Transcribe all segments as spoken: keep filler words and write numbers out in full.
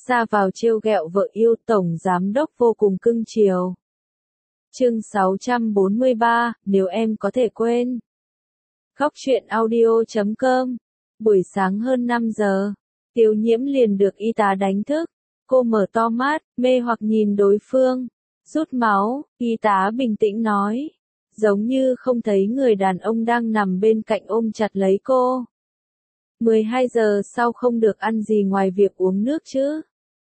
ra vào trêu ghẹo vợ yêu, tổng giám đốc vô cùng cưng chiều. Chương sáu trăm bốn mươi ba, nếu em có thể quên. Góc truyện audio chấm com. Buổi sáng hơn năm giờ, Tiêu Nhiễm liền được y tá đánh thức. Cô mở to mắt, mê hoặc nhìn đối phương. Rút máu, y tá bình tĩnh nói. Giống như không thấy người đàn ông đang nằm bên cạnh ôm chặt lấy cô. mười hai giờ sau không được ăn gì ngoài việc uống nước chứ?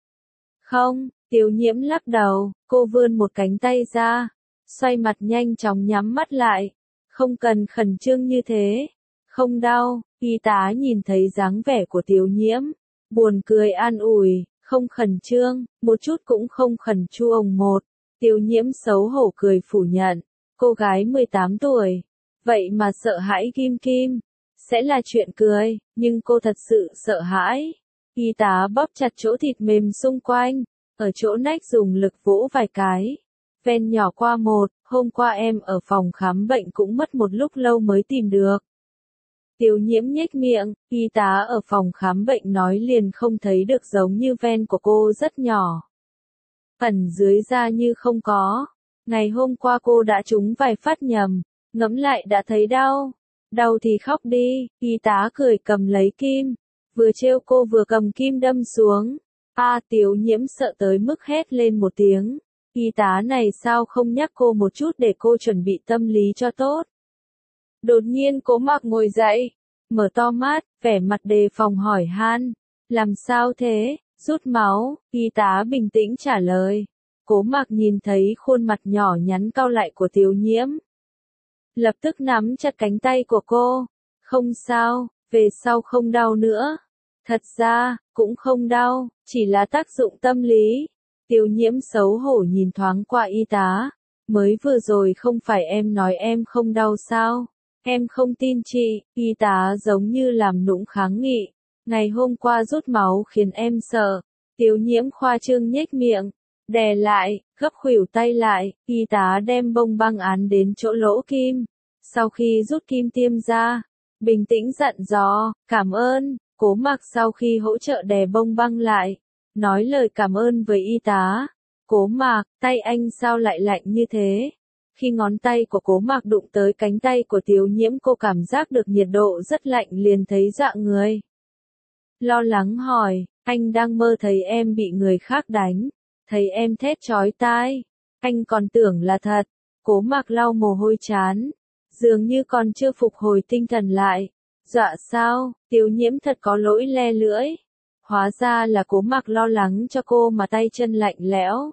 Không, Tiêu Nhiễm lắc đầu, cô vươn một cánh tay ra, xoay mặt nhanh chóng nhắm mắt lại. Không cần khẩn trương như thế. Không đau, y tá nhìn thấy dáng vẻ của Tiêu Nhiễm, buồn cười an ủi, không khẩn trương, một chút cũng không khẩn chu ông một. Tiêu Nhiễm xấu hổ cười phủ nhận, cô gái mười tám tuổi, vậy mà sợ hãi Kim Kim, sẽ là chuyện cười, nhưng cô thật sự sợ hãi. Y tá bóp chặt chỗ thịt mềm xung quanh, ở chỗ nách dùng lực vỗ vài cái. Ven nhỏ qua một, hôm qua em ở phòng khám bệnh cũng mất một lúc lâu mới tìm được. Tiêu Nhiễm nhếch miệng, y tá ở phòng khám bệnh nói liền không thấy được, giống như ven của cô rất nhỏ. Ẩn dưới da như không có. Ngày hôm qua cô đã trúng vài phát nhầm, ngẫm lại đã thấy đau. Đau thì khóc đi, y tá cười cầm lấy kim. Vừa trêu cô vừa cầm kim đâm xuống. A à, Tiêu Nhiễm sợ tới mức hét lên một tiếng. Y tá này sao không nhắc cô một chút để cô chuẩn bị tâm lý cho tốt. Đột nhiên Cố Mạc ngồi dậy, mở to mắt, vẻ mặt đề phòng hỏi han. Làm sao thế? Rút máu, y tá bình tĩnh trả lời. Cố Mạc nhìn thấy khuôn mặt nhỏ nhắn cau lại của Tiêu Nhiễm. Lập tức nắm chặt cánh tay của cô. Không sao, về sau không đau nữa. Thật ra, cũng không đau, chỉ là tác dụng tâm lý. Tiêu Nhiễm xấu hổ nhìn thoáng qua y tá. Mới vừa rồi không phải em nói em không đau sao? Em không tin chị. Y tá giống như làm nũng kháng nghị. Ngày hôm qua rút máu khiến em sợ. Tiêu Nhiễm khoa trương nhếch miệng, đè lại, gấp khuỷu tay lại. Y tá đem bông băng án đến chỗ lỗ kim. Sau khi rút kim tiêm ra, bình tĩnh dặn dò, cảm ơn. Cố Mạc sau khi hỗ trợ đè bông băng lại, nói lời cảm ơn với y tá. Cố Mạc, tay anh sao lại lạnh như thế? Khi ngón tay của Cố Mạc đụng tới cánh tay của Tiêu Nhiễm, cô cảm giác được nhiệt độ rất lạnh, liền thấy rạng người. Lo lắng hỏi, anh đang mơ thấy em bị người khác đánh, thấy em thét chói tai, anh còn tưởng là thật. Cố Mạc lau mồ hôi trán, dường như còn chưa phục hồi tinh thần lại. Dọa sao? Tiêu Nhiễm thật có lỗi le lưỡi. Hóa ra là Cố Mạc lo lắng cho cô mà tay chân lạnh lẽo.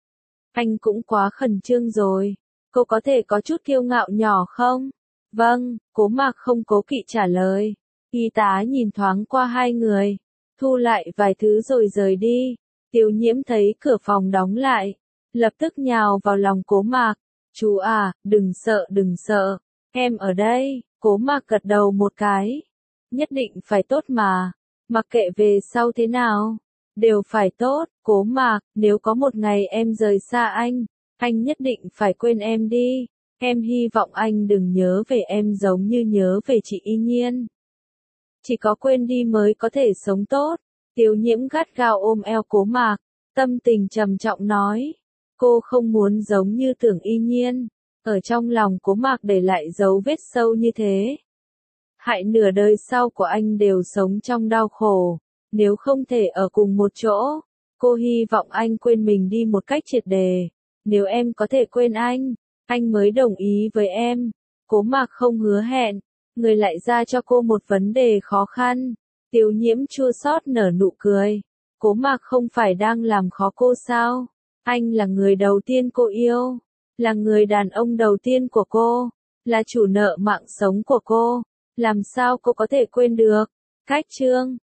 Anh cũng quá khẩn trương rồi. Cô có thể có chút kiêu ngạo nhỏ không? Vâng, Cố Mạc không cố kỵ trả lời. Y tá nhìn thoáng qua hai người, thu lại vài thứ rồi rời đi. Tiêu Nhiễm thấy cửa phòng đóng lại, lập tức nhào vào lòng Cố Mạc. Chú à, đừng sợ đừng sợ, em ở đây. Cố Mạc gật đầu một cái. Nhất định phải tốt mà, mặc kệ về sau thế nào, đều phải tốt. Cố Mạc, nếu có một ngày em rời xa anh, anh nhất định phải quên em đi. Em hy vọng anh đừng nhớ về em giống như nhớ về chị Y Nhiên. Chỉ có quên đi mới có thể sống tốt. Tiêu Nhiễm gắt gao ôm eo Cố Mạc, tâm tình trầm trọng nói. Cô không muốn giống như Tưởng Y Nhiên, ở trong lòng Cố Mạc để lại dấu vết sâu như thế. Hại nửa đời sau của anh đều sống trong đau khổ. Nếu không thể ở cùng một chỗ, cô hy vọng anh quên mình đi một cách triệt để. Nếu em có thể quên anh, anh mới đồng ý với em. Cố Mạc không hứa hẹn, người lại ra cho cô một vấn đề khó khăn. Tiêu Nhiễm chua xót nở nụ cười. Cố Mạc không phải đang làm khó cô sao? Anh là người đầu tiên cô yêu, là người đàn ông đầu tiên của cô, là chủ nợ mạng sống của cô. Làm sao cô có thể quên được? Cách chương